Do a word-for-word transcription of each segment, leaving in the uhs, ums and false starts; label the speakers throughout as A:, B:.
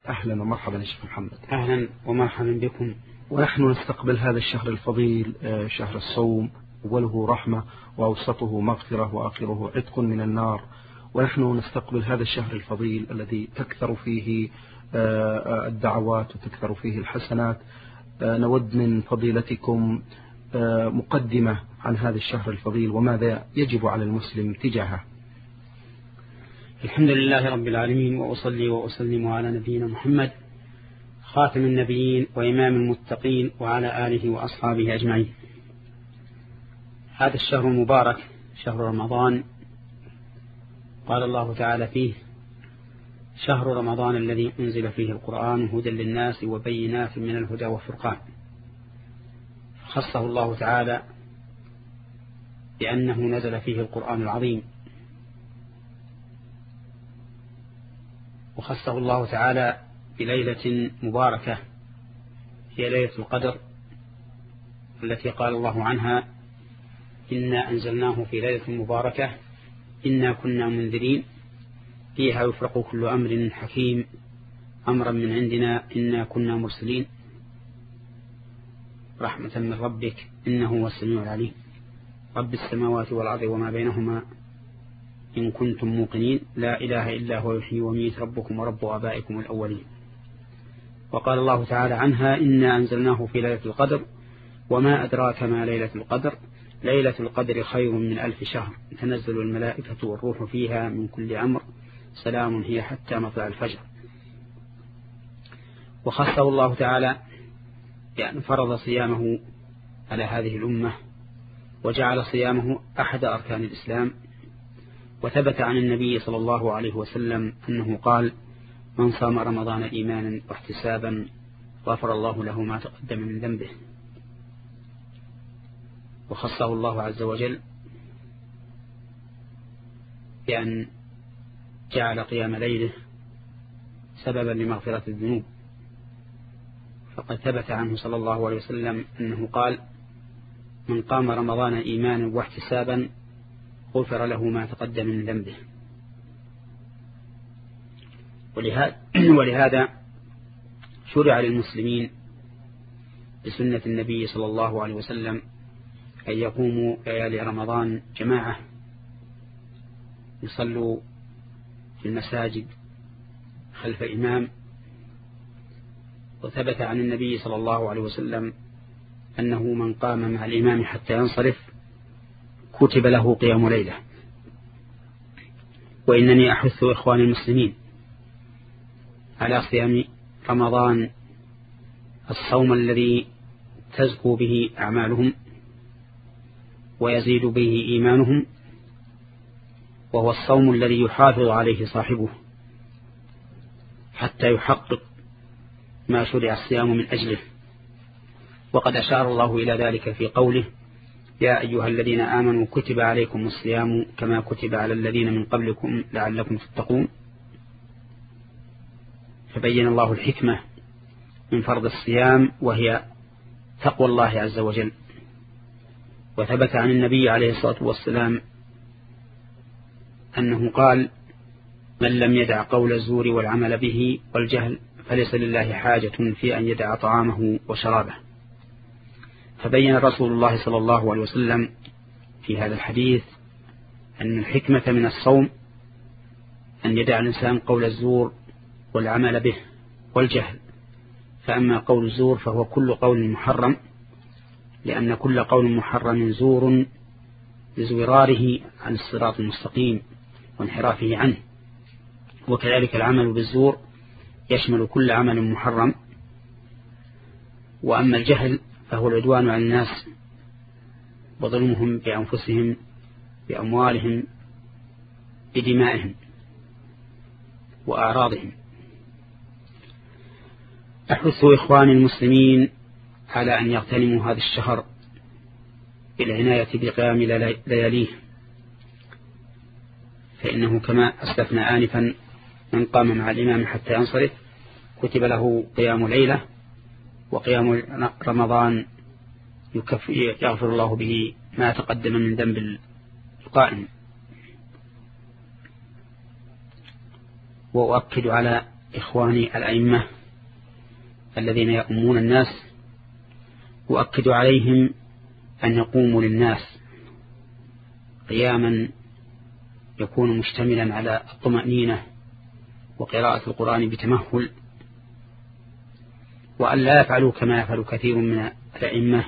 A: أهلا ومرحبا يا شيخ محمد.
B: أهلا ومرحبا بكم.
A: ونحن نستقبل هذا الشهر الفضيل، شهر الصوم، أوله رحمة وأوسطه مغفرة وآخره عتق من النار. ونحن نستقبل هذا الشهر الفضيل الذي تكثر فيه الدعوات وتكثر فيه الحسنات. نود من فضيلتكم مقدمة عن هذا الشهر الفضيل وماذا يجب على المسلم تجاهه.
B: الحمد لله رب العالمين، وأصلي وأسلم على نبينا محمد خاتم النبيين وإمام المتقين وعلى آله وأصحابه أجمعين. هذا الشهر المبارك شهر رمضان، قال الله تعالى فيه: شهر رمضان الذي أنزل فيه القرآن هدى للناس وبينات من الهدى والفرقان. خصه الله تعالى بأنه نزل فيه القرآن العظيم، وخصه الله تعالى بليلة مباركة هي ليلة القدر التي قال الله عنها: إنا أنزلناه في ليلة مباركة إنا كنا منذرين فيها يفرق كل أمر حكيم أمرا من عندنا إنا كنا مرسلين رحمة من ربك إنه هو السميع العليم رب السماوات والأرض وما بينهما إن كنتم موقنين لا إله إلا هو يحيي ويميت ربكم ورب آبائكم الأولين. وقال الله تعالى عنها: إنا أنزلناه في ليلة القدر وما أدراك ما ليلة القدر ليلة القدر خير من ألف شهر تنزل الملائكة والروح فيها من كل أمر سلام هي حتى مطلع الفجر. وخصه الله تعالى بأن فرض صيامه على هذه الأمة وجعل صيامه أحد أركان الإسلام. وثبت عن النبي صلى الله عليه وسلم أنه قال: من صام رمضان إيمانا واحتسابا غفر الله له ما تقدم من ذنبه. وخصه الله عز وجل بأن جعل قيام ليله سببا لمغفرة الذنوب، فقد ثبت عنه صلى الله عليه وسلم أنه قال: من قام رمضان إيمانا واحتسابا غفر له ما تقدم من ذنبه. ولهذا شرع للمسلمين بسنة النبي صلى الله عليه وسلم أن يقوموا ليالي رمضان جماعة يصلوا في المساجد خلف إمام. وثبت عن النبي صلى الله عليه وسلم أنه من قام مع الإمام حتى ينصرف كتب له قيام ليلة. وإنني أحث إخواني المسلمين على صيام رمضان، الصوم الذي تزكو به أعمالهم ويزيد به إيمانهم، وهو الصوم الذي يحافظ عليه صاحبه حتى يحقق ما شرع الصيام من أجله. وقد أشار الله إلى ذلك في قوله: يا أيها الذين آمنوا كتب عليكم الصيام كما كتب على الذين من قبلكم لعلكم تتقون. فبين الله الحكمة من فرض الصيام وهي تقوى الله عز وجل. وثبت عن النبي عليه الصلاة والسلام أنه قال: من لم يدع قول الزور والعمل به والجهل فليس لله حاجة في أن يدع طعامه وشرابه. فبين رسول الله صلى الله عليه وسلم في هذا الحديث أن الحكمة من الصوم أن يدع الإنسان قول الزور والعمل به والجهل. فأما قول الزور فهو كل قول محرم، لأن كل قول محرم زور لزوراره عن الصراط المستقيم وانحرافه عنه. وكذلك العمل بالزور يشمل كل عمل محرم. وأما الجهل فهو العدوان على الناس وظلمهم بأنفسهم بأموالهم بدمائهم وأعراضهم. أحث إخواني المسلمين على أن يغتنموا هذا الشهر بالعناية بقيام لياليه، فإنه كما أسلفنا آنفا من قام مع الإمام حتى ينصرف كتب له قيام ليلة، وقيام رمضان يغفر الله به ما تقدم من ذنب القائم. وأؤكد على إخواني الأئمة الذين يؤمون الناس أؤكد عليهم أن يقوموا للناس قياما يكون مشتملا على الطمأنينة وقراءة القرآن بتمهل، وأن لا يفعلوا كما يفعل كثير من الأئمة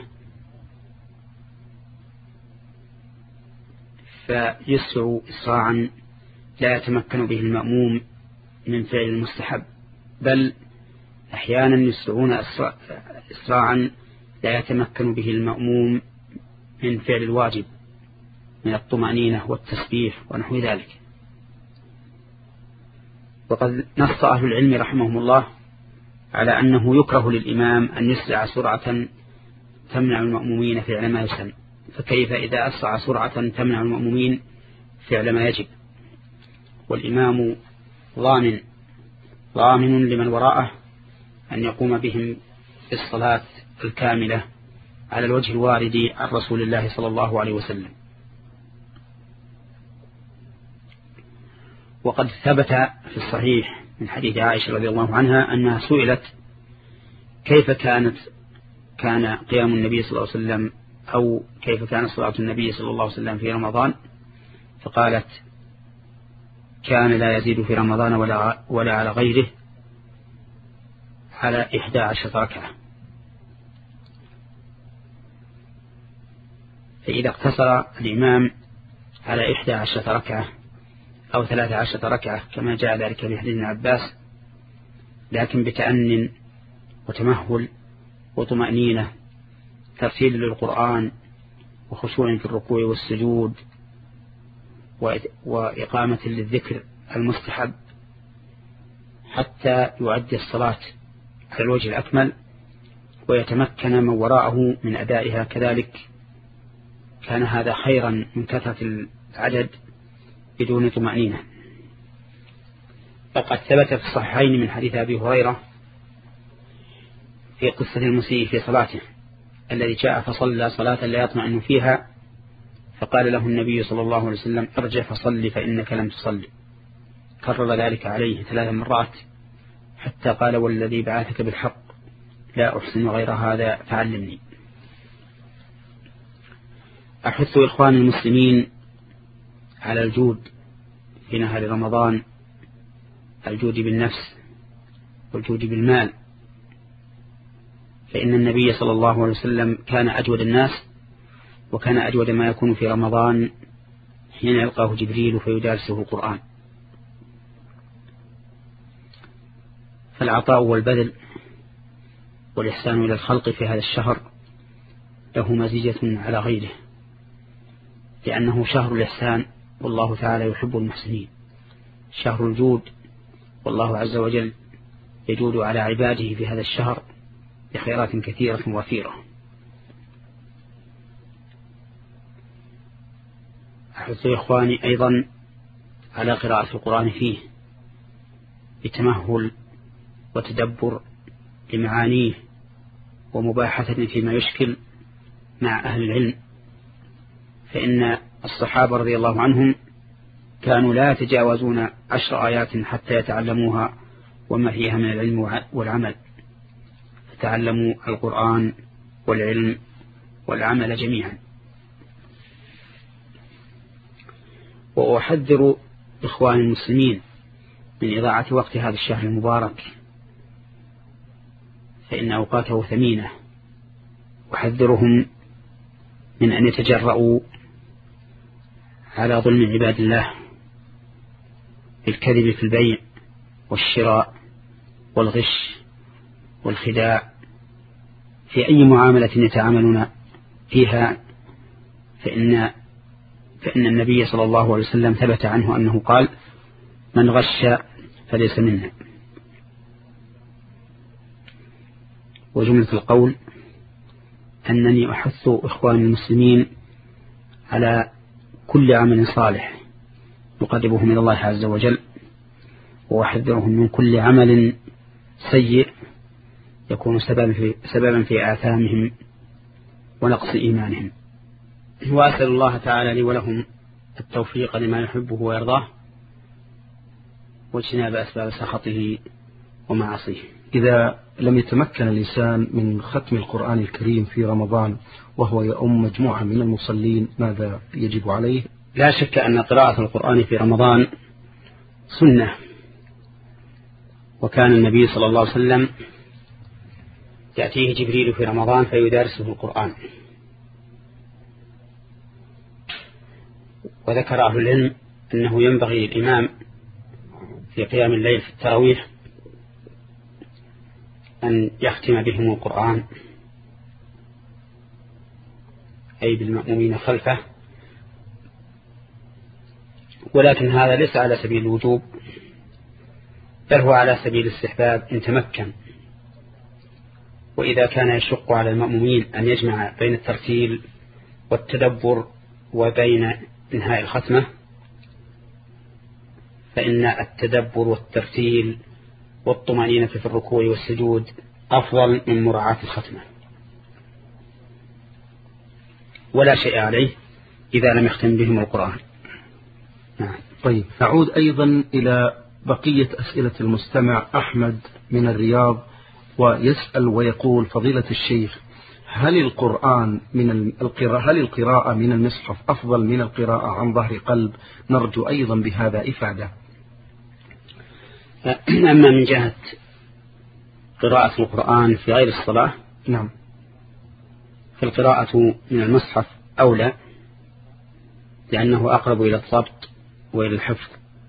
B: فيسرعوا إسراعا لا يتمكن به المأموم من فعل المستحب، بل أحيانا يسرعون إسراعا لا يتمكن به المأموم من فعل الواجب من الطمأنينة والتسبيح ونحو ذلك. وقد نص أهل العلم رحمهم الله على أنه يكره للإمام أن يسرع سرعة تمنع المأمومين فعل ما يسن، فكيف إذا أسرع سرعة تمنع المأمومين فعل ما يجب؟ والإمام ضامن ضامن لمن وراءه أن يقوم بهم الصلاة الكاملة على الوجه الوارد عن رسول الله صلى الله عليه وسلم. وقد ثبت في الصحيح من حديث عائشة رضي الله عنها أنها سئلت كيف كانت كان قيام النبي صلى الله عليه وسلم أو كيف كانت صلاة النبي صلى الله عليه وسلم في رمضان، فقالت كان لا يزيد في رمضان ولا, ولا على غيره على إحدى عشرة ركعة. فإذا اقتصر الإمام على إحدى عشرة ركعة أو ثلاثة عشرة ركعة كما جاء ذلك في حديث ابن عباس، لكن بتأن وتمهل وطمأنينة، ترتيل للقرآن وخشوع في الركوع والسجود وإقامة للذكر المستحب حتى يؤدي الصلاة على الوجه الأكمل ويتمكن من وراءه من أدائها كذلك، كان هذا خيرا من كثرة العدد بدون طمأنينة. فقد ثبت في الصحيحين من حديث أبي هريرة في قصة المسيء في صلاته الذي جاء فصلى صلاة لا يطمئن فيها، فقال له النبي صلى الله عليه وسلم ارجع فصلي فإنك لم تصلي، كرر ذلك عليه ثلاث مرات حتى قال والذي بعثك بالحق لا أحسن غير هذا فعلمني. أحث إخواني المسلمين على الجود في نهار رمضان، الجود بالنفس والجود بالمال، فإن النبي صلى الله عليه وسلم كان أجود الناس، وكان أجود ما يكون في رمضان حين يلقاه جبريل فيدارسه القرآن. فالعطاء والبذل والإحسان إلى الخلق في هذا الشهر له مزية على غيره، لأنه شهر الإحسان والله تعالى يحب المحسنين، شهر الجود والله عز وجل يجود على عباده في هذا الشهر بخيرات كثيرة وفيرة. أحث إخواني أيضا على قراءة القرآن فيه بتمهل وتدبر لمعانيه ومباحثة فيما يشكل مع أهل العلم، فإن الصحابة رضي الله عنهم كانوا لا يتجاوزون عشر آيات حتى يتعلموها وما فيها من العلم والعمل، فتعلموا القرآن والعلم والعمل جميعا. وأحذر إخوان المسلمين من إضاعة وقت هذا الشهر المبارك، فإن أوقاته ثمينة، أحذرهم من أن يتجرؤوا على ظلم عباد الله بالكذب في البيع والشراء والغش والخداع في أي معاملة يتعاملون فيها، فإن فإن النبي صلى الله عليه وسلم ثبت عنه أنه قال من غش فليس منا. وجملة القول أنني أحث إخواني المسلمين على كل عمل صالح يقربهم إلى الله عز وجل، وأحذرهم من كل عمل سيء يكون سببا في, سببا في آثامهم ونقص إيمانهم. وأسأل الله تعالى لي ولهم التوفيق لما يحبه ويرضاه واجتناب أسباب سخطه ومعاصيه.
A: إذا لم يتمكن الإنسان من ختم القرآن الكريم في رمضان وهو يؤم مجموعة من المصلين ماذا يجب عليه؟
B: لا شك أن قراءة القرآن في رمضان سنة، وكان النبي صلى الله عليه وسلم يأتيه جبريل في رمضان فيدارسه القرآن. وذكر أهل العلم أنه ينبغي للإمام في قيام الليل في التراويح أن يختم بهم القرآن، أي بالمأمومين خلفه، ولكن هذا ليس على سبيل الوجوب، بل هو على سبيل الاستحباب إن تمكن. وإذا كان يشق على المأمومين أن يجمع بين الترتيل والتدبر وبين انهاء الختمة، فإن التدبر والترتيل والطمأنينة في الركوع والسجود أفضل من مراعاة الختمة، ولا شيء عليه إذا لم يختم بهم القرآن.
A: نعم. طيب، نعود أيضا إلى بقية أسئلة المستمع أحمد من الرياض، ويسأل ويقول: فضيلة الشيخ، هل القرآن من القراءة هل القراءة من المصحف أفضل من القراءة عن ظهر قلب؟ نرجو أيضا بهذا إفادة.
B: أما من جهة قراءة القرآن في غير الصلاة،
A: نعم،
B: فالقراءة من المصحف أولى، لأنه أقرب إلى الضبط وإلى الحفظ،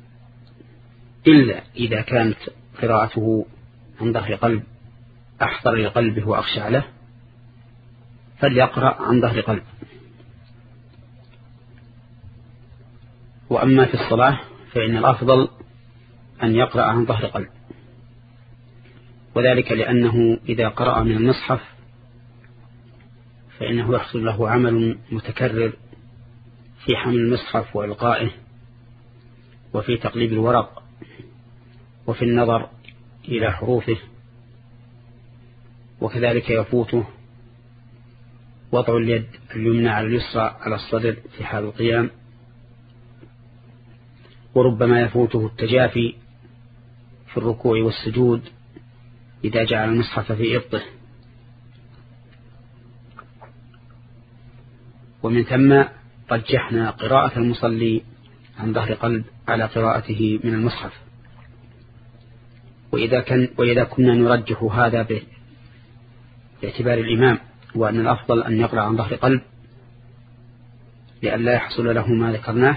B: إلا إذا كانت قراءته عن ظهر قلب أحضر لقلبه وأخشع له، فليقرأ عن ظهر قلب. وأما في الصلاة فإن الأفضل أن يقرأ عن ظهر قلب، وذلك لأنه إذا قرأ من المصحف فإنه يحصل له عمل متكرر في حمل المصحف وإلقائه، وفي تقليب الورق، وفي النظر إلى حروفه، وكذلك يفوته وضع اليد اليمنى على اليسرى على الصدر في حال القيام، وربما يفوته التجافي في الركوع والسجود إذا جعل المصحف في إبطه. ومن ثم رجحنا قراءة المصلي عن ظهر قلب على قراءته من المصحف. وإذا, كان وإذا كنا نرجح هذا باعتبار الإمام وأن الأفضل أن يقرأ عن ظهر قلب لئلا يحصل له ما ذكرناه،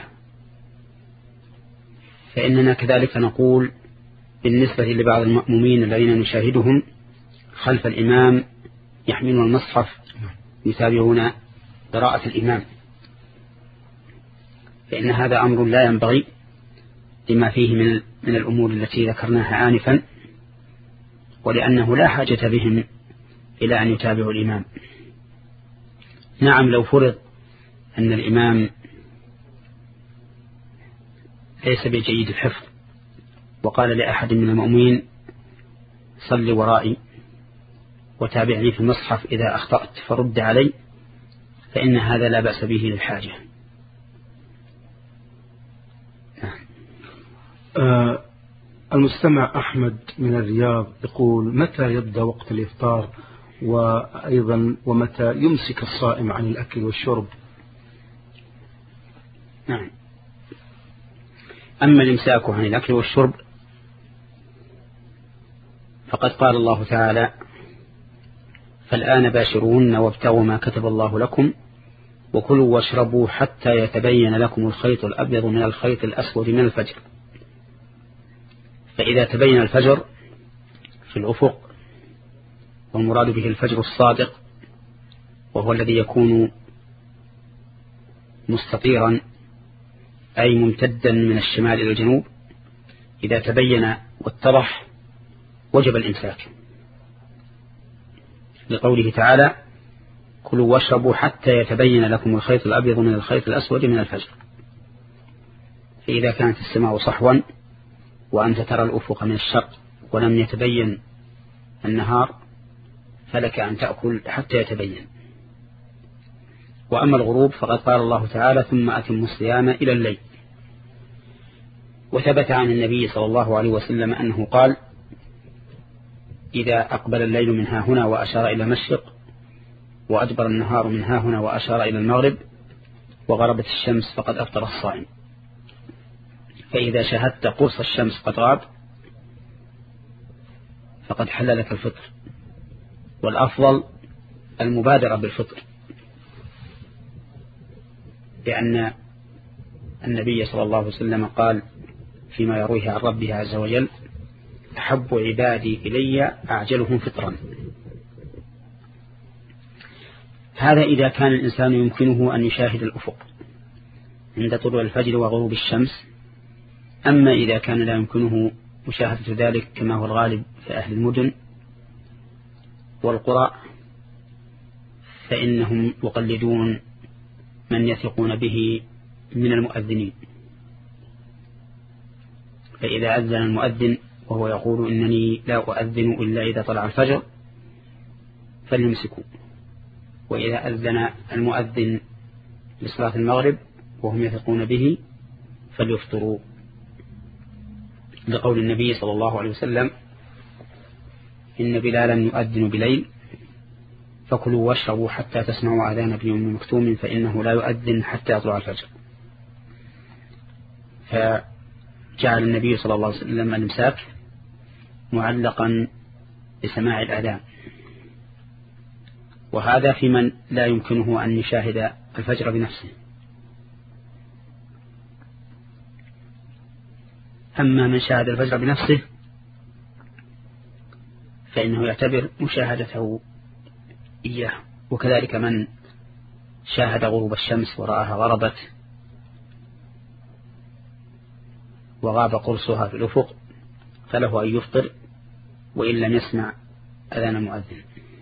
B: فإننا كذلك نقول بالنسبة لبعض المأمومين الذين نشاهدهم خلف الإمام يحملون المصحف يتابعون قراءة الإمام، فإن هذا أمر لا ينبغي لما فيه من من الأمور التي ذكرناها آنفا، ولأنه لا حاجة بهم إلى أن يتابعوا الإمام. نعم، لو فرض أن الإمام ليس بجيد الحفظ وقال لأحد من المؤمنين: صل ورائي وتابعني في المصحف، إذا أخطأت فرد علي، فإن هذا لا بأس به للحاجة.
A: آه المستمع أحمد من الرياض يقول: متى يبدأ وقت الإفطار، وأيضا ومتى يمسك الصائم عن الأكل والشرب؟
B: نعم. أما الإمساك عن الأكل والشرب فقد قال الله تعالى: فالآن باشرون وابتغوا ما كتب الله لكم وكلوا واشربوا حتى يتبين لكم الخيط الأبيض من الخيط الأسود من الفجر. فإذا تبين الفجر في الأفق، والمراد به الفجر الصادق، وهو الذي يكون مستطيرا أي ممتدا من الشمال إلى الجنوب، إذا تبين واتضح وجب الإمساك، لقوله تعالى: كلوا واشربوا حتى يتبين لكم الخيط الأبيض من الخيط الأسود من الفجر. فإذا كانت السماء صحوا وأنت ترى الأفق من الشرق ولم يتبين النهار فلك أن تأكل حتى يتبين. وأما الغروب فقد قال الله تعالى: ثم أتموا الصيام إلى الليل. وثبت عن النبي صلى الله عليه وسلم أنه قال: إذا أقبل الليل من ها هنا وأشار إلى المشرق، وأدبر النهار من ها هنا وأشار إلى المغرب، وغربت الشمس فقد أفطر الصائم. فإذا شاهدت قرص الشمس قد غاب فقد حل لك الفطر، والأفضل المبادرة بالفطر، لأن النبي صلى الله عليه وسلم قال فيما يرويه عن ربه عز وجل: أحب عبادي إلي أعجلهم فطرا. هذا إذا كان الإنسان يمكنه أن يشاهد الأفق عند طلوع الفجر وغروب الشمس. أما إذا كان لا يمكنه مشاهدة ذلك كما هو الغالب في أهل المدن والقرى، فإنهم يقلدون من يثقون به من المؤذنين. فإذا أذن المؤذن وهو يقول إنني لا أؤذن إلا إذا طلع الفجر فليمسكوا، وإذا أذن المؤذن لصلاة المغرب وهم يثقون به فليفطروا، لقول النبي صلى الله عليه وسلم: إن بلالا يؤذن بليل فكلوا واشربوا حتى تسمعوا أذان ابن أم مكتوم فإنه لا يؤذن حتى يطلع الفجر. فجعل النبي صلى الله عليه وسلم الإمساك معلقا بسماع الأذان، وهذا في من لا يمكنه أن يشاهد الفجر بنفسه. أما من شاهد الفجر بنفسه فإنه يعتبر مشاهدته إياه، وكذلك من شاهد غروب الشمس ورآها غربت وغاب قرصها في الأفق فله أن يفطر وإن لم يسمع أذان المؤذن.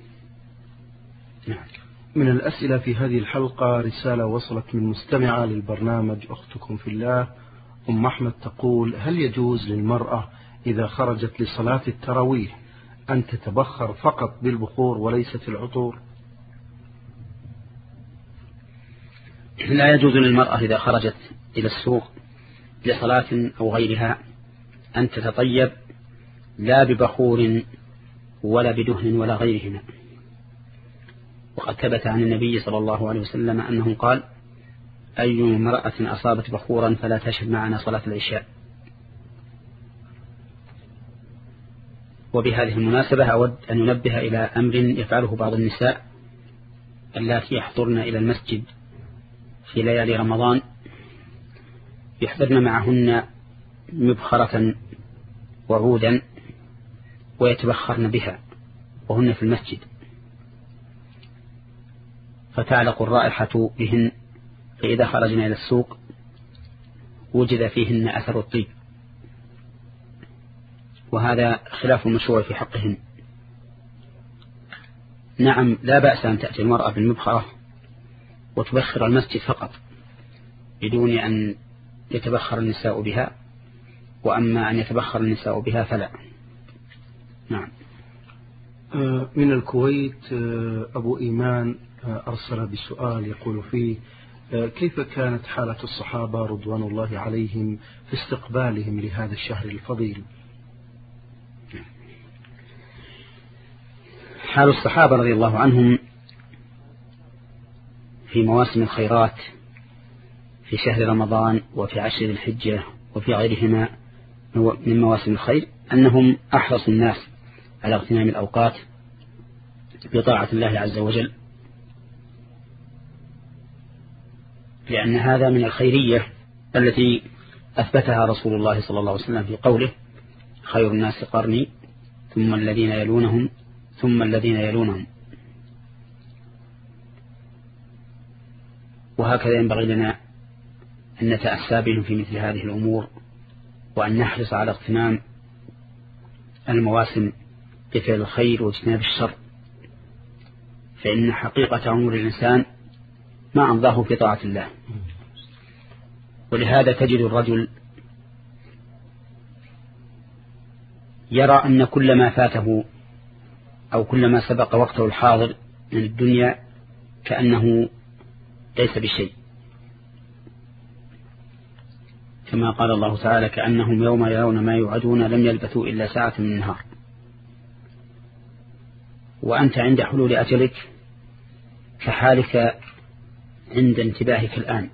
A: نعم. من الأسئلة في هذه الحلقة رسالة وصلت من مستمعة للبرنامج أختكم في الله أم أحمد تقول: هل يجوز للمرأة إذا خرجت لصلاة التراويح أن تتبخر فقط بالبخور وليست العطور؟
B: لا يجوز للمرأة إذا خرجت إلى السوق لصلاة أو غيرها أن تتطيب لا ببخور ولا بدهن ولا غيرهما. وقد ثبت عن النبي صلى الله عليه وسلم أنه قال: أي امرأة أصابت بخورا فلا تشهد معنا صلاة العشاء. وبهذه المناسبة أود أن ينبه إلى أمر يفعله بعض النساء اللاتي يحضرن إلى المسجد في ليالي رمضان، يحضرن معهن مبخرة وعودا ويتبخرن بها وهن في المسجد، فتعلق الرائحة بهن، فإذا خرجنا إلى السوق وجد فيهن أثر الطيب، وهذا خلاف المشروع في حقهن. نعم، لا بأس أن تأتي المرأة بالمبخرة وتبخر المسجد فقط بدون أن يتبخر النساء بها، وأما أن يتبخر النساء بها فلا. نعم.
A: من الكويت أبو إيمان أرسل بسؤال يقول فيه: كيف كانت حالة الصحابة رضوان الله عليهم في استقبالهم لهذا الشهر الفضيل؟
B: حال الصحابة رضي الله عنهم في مواسم الخيرات في شهر رمضان وفي عشر الحجة وفي غيرهما من مواسم الخير أنهم أحرص الناس على اغتنام الأوقات بطاعة الله عز وجل، لأن هذا من الخيرية التي أثبتها رسول الله صلى الله عليه وسلم في قوله: خير الناس قرني ثم الذين يلونهم ثم الذين يلونهم. وهكذا ينبغي لنا أن نتأسى بهم في مثل هذه الأمور، وأن نحرص على اغتنام المواسم بفعل الخير واجتناب الشر، فإن حقيقة أمور الإنسان ما أمضاه في طاعة الله. ولهذا تجد الرجل يرى أن كل ما فاته أو كل ما سبق وقته الحاضر من الدنيا كأنه ليس بشيء، كما قال الله تعالى: كأنهم يوم يرون ما يوعدون لم يلبثوا إلا ساعة من النهار. وأنت عند حلول أجلك كحالك عند انتباهك الآن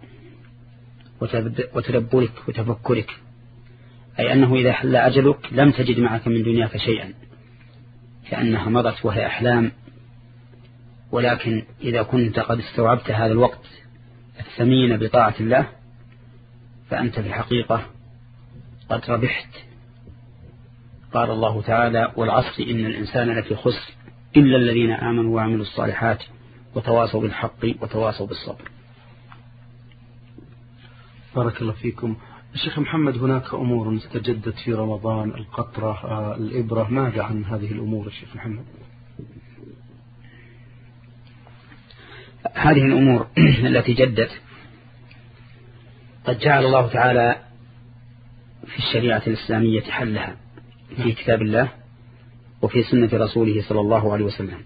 B: وتدبرك وتفكرك، أي أنه إذا حل أجلك لم تجد معك من دنياك شيئا، كأنها مضت وهي أحلام. ولكن إذا كنت قد استوعبت هذا الوقت الثمين بطاعة الله فأنت في الحقيقة قد ربحت. قال الله تعالى: والعصر إن الإنسان لفي خسر إلا الذين آمنوا وعملوا الصالحات وتواصوا بالحق وتواصوا بالصبر.
A: بارك الله فيكم. الشيخ محمد، هناك أمور استجدت في رمضان، القطرة، الإبرة، ماذا عن هذه الأمور الشيخ محمد؟
B: هذه الأمور التي جدت قد جعل الله تعالى في الشريعة الإسلامية حلها في كتاب الله وفي سنة رسوله صلى الله عليه وسلم،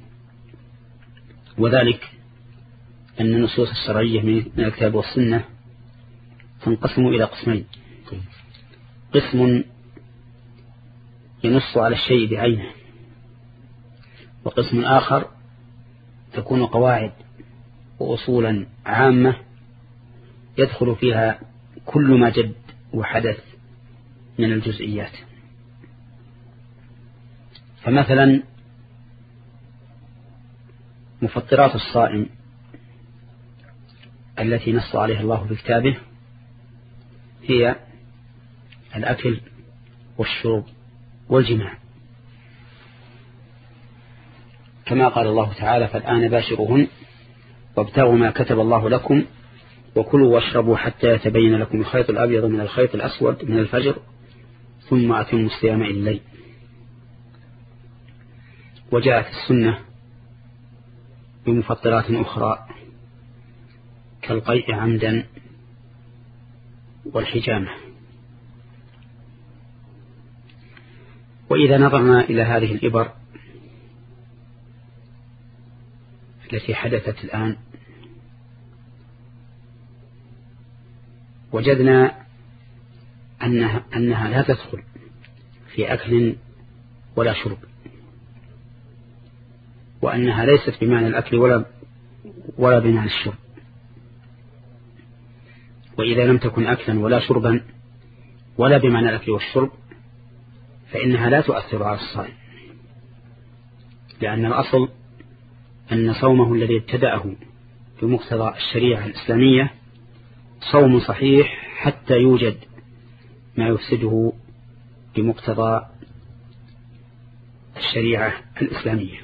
B: وذلك أن النصوص الشرعية من الكتاب والسنة تنقسم إلى قسمين: قسم ينص على الشيء بعينه، وقسم آخر تكون قواعد وأصولا عامة يدخل فيها كل ما جد وحدث من الجزئيات. فمثلا مفطرات الصائم التي نص عليها الله في كتابه هي الأكل والشرب والجماع، كما قال الله تعالى: فالآن باشرهن وابتغوا ما كتب الله لكم وكلوا واشربوا حتى يتبين لكم الخيط الأبيض من الخيط الأسود من الفجر ثم أتموا الصيام إلى الليل. وجاءت السنة بمفطرات أخرى كالقيء عمدا والحجامة. وإذا نظرنا إلى هذه الإبر التي حدثت الآن وجدنا أنها, أنها لا تدخل في أكل ولا شرب، وأنها ليست بمعنى الأكل ولا, ولا بمعنى الشرب. وإذا لم تكن أكلا ولا شربا ولا بمعنى الأكل والشرب فإنها لا تؤثر على الصائم، لأن الأصل أن صومه الذي ابتدأه بمقتضى الشريعة الإسلامية صوم صحيح حتى يوجد ما يفسده بمقتضى الشريعة الإسلامية.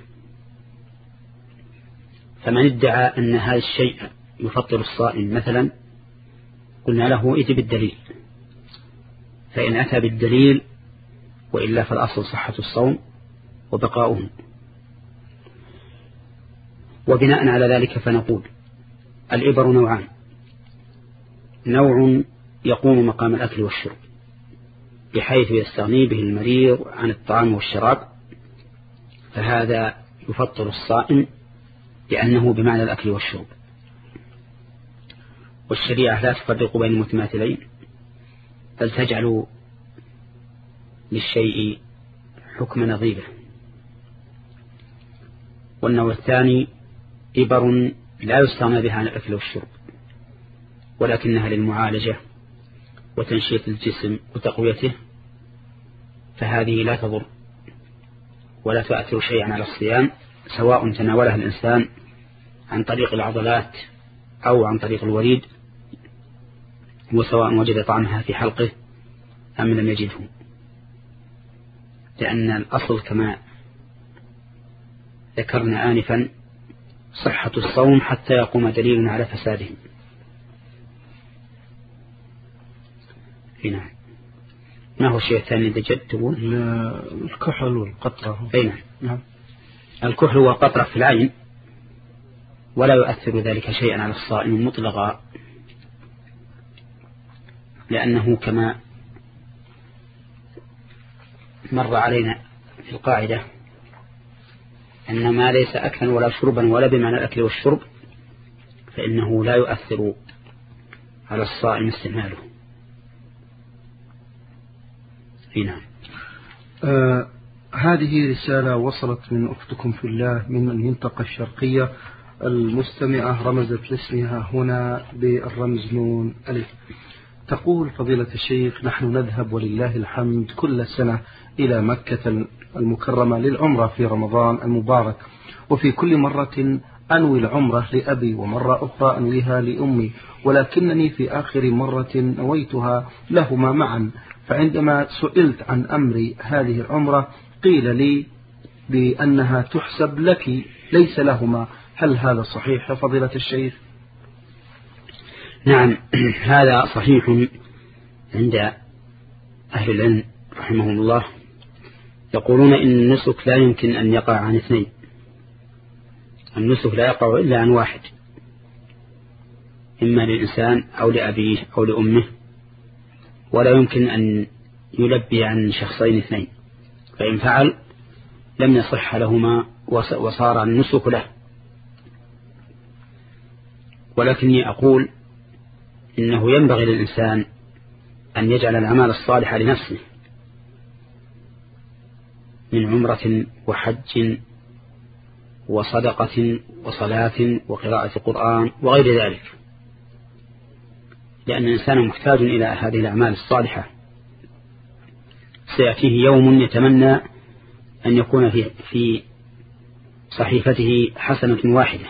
B: فمن ادعى أن هذا الشيء يفطر الصائم مثلا قلنا له ائت بالدليل، فإن أتى بالدليل وإلا فالأصل صحة الصوم وبقاؤه. وبناء على ذلك فنقول الإبر نوعان: نوع يقوم مقام الأكل والشرب بحيث يستغني به المريض عن الطعام والشراب، فهذا يفطر الصائم لأنه بمعنى الأكل والشرب. والشريعة لا تفرق بين المتماثلين بل تجعل للشيء حكم نظيره. والنوع الثاني إبر لا يستغنى بها عن الأكل والشرب ولكنها للمعالجة وتنشيط الجسم وتقويته، فهذه لا تضر ولا تؤثر شيئا على الصيام سواء تناولها الإنسان عن طريق العضلات أو عن طريق الوريد، وسواء وجد طعمها في حلقه أم لم يجده، لأن الأصل كما ذكرنا آنفا صحة الصوم حتى يقوم دليل على فساده. نعم. ما هو الشيء الثاني الذي جد تقول؟
A: الكحل والقطرة.
B: أي نعم. الكحل والقطرة في العين ولا يؤثر ذلك شيئا على الصائم مطلقا، لأنه كما مر علينا في القاعدة أن ما ليس أكلا ولا شربا ولا بمعنى الأكل والشرب فإنه لا يؤثر على الصائم استعماله.
A: نعم. آه هذه رسالة وصلت من أختكم في الله من المنطقة الشرقية. المستمعة رمزت لاسمها هنا بالرمز نون ألف. تقول: فضيلة الشيخ، نحن نذهب ولله الحمد كل سنة إلى مكة المكرمة للعمرة في رمضان المبارك، وفي كل مرة أنوي العمرة لأبي ومرة أخرى أنويها لأمي، ولكنني في آخر مرة نويتها لهما معا. فعندما سئلت عن أمر هذه العمرة قيل لي بأنها تحسب لك ليس لهما. هل هذا صحيح يا فضيلة الشيخ؟
B: نعم، هذا صحيح عند أهل العلم رحمهم الله. يقولون إن النسك لا يمكن أن يقع عن اثنين، النسك لا يقع إلا عن واحد، إما للإنسان أو لأبيه أو لأمه، ولا يمكن أن يلبي عن شخصين اثنين، فإن فعل لم يصح لهما وصار النسك له. ولكني أقول إنه ينبغي للإنسان أن يجعل الأعمال الصالحة لنفسه من عمرة وحج وصدقة وصلاة وقراءة قرآن وغير ذلك، لأن الإنسان محتاج إلى هذه الأعمال الصالحة. سيأتيه يوم يتمنى أن يكون في في صحيفته حسنة واحدة.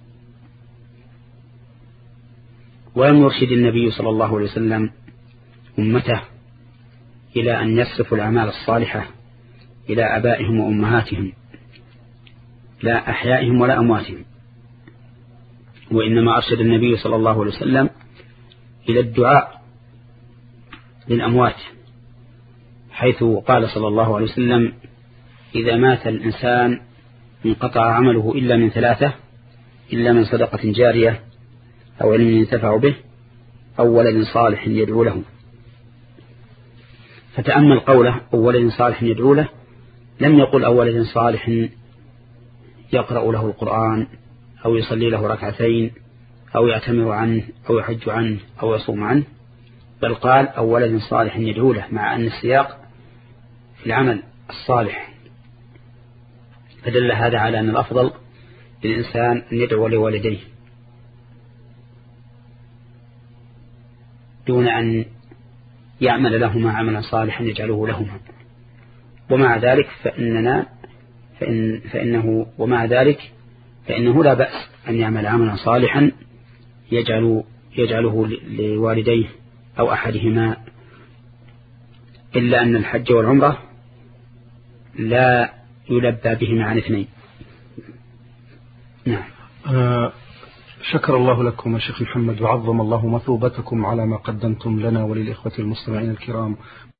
B: ولم يرشد النبي صلى الله عليه وسلم أمته إلى أن يصرفوا الأعمال الصالحة إلى آبائهم وأمهاتهم، لا أحيائهم ولا أمواتهم، وإنما أرشد النبي صلى الله عليه وسلم إلى الدعاء للأموات، حيث قال صلى الله عليه وسلم: إذا مات الإنسان انقطع عمله إلا من ثلاثة، إلا من صدقة جارية أو علم ينتفع به أو ولد صالح يدعو له. فتأمل قوله أو ولد صالح يدعو له، لم يقل أو ولد صالح يقرأ له القرآن أو يصلي له ركعتين أو يعتمر عنه أو يحج عنه أو يصوم عنه، بل قال أو ولد صالح يدعو له، مع أن السياق في العمل الصالح. فدل هذا على أن الأفضل للإنسان أن يدعو لوالديه دون أن يعمل لهما عملا صالحا يجعله لهما. ومع ذلك فإننا فإن فإنه ومع ذلك فإنه لا بأس أن يعمل عملا صالحا يجعل يجعله لوالديه أو أحدهما، إلا أن الحج والعمرة لا يلبى بهما عن اثنين. نعم.
A: آه شكر الله لكم يا شيخ محمد، وعظم الله مثوبتكم على ما قدمتم لنا وللإخوة المستمعين الكرام.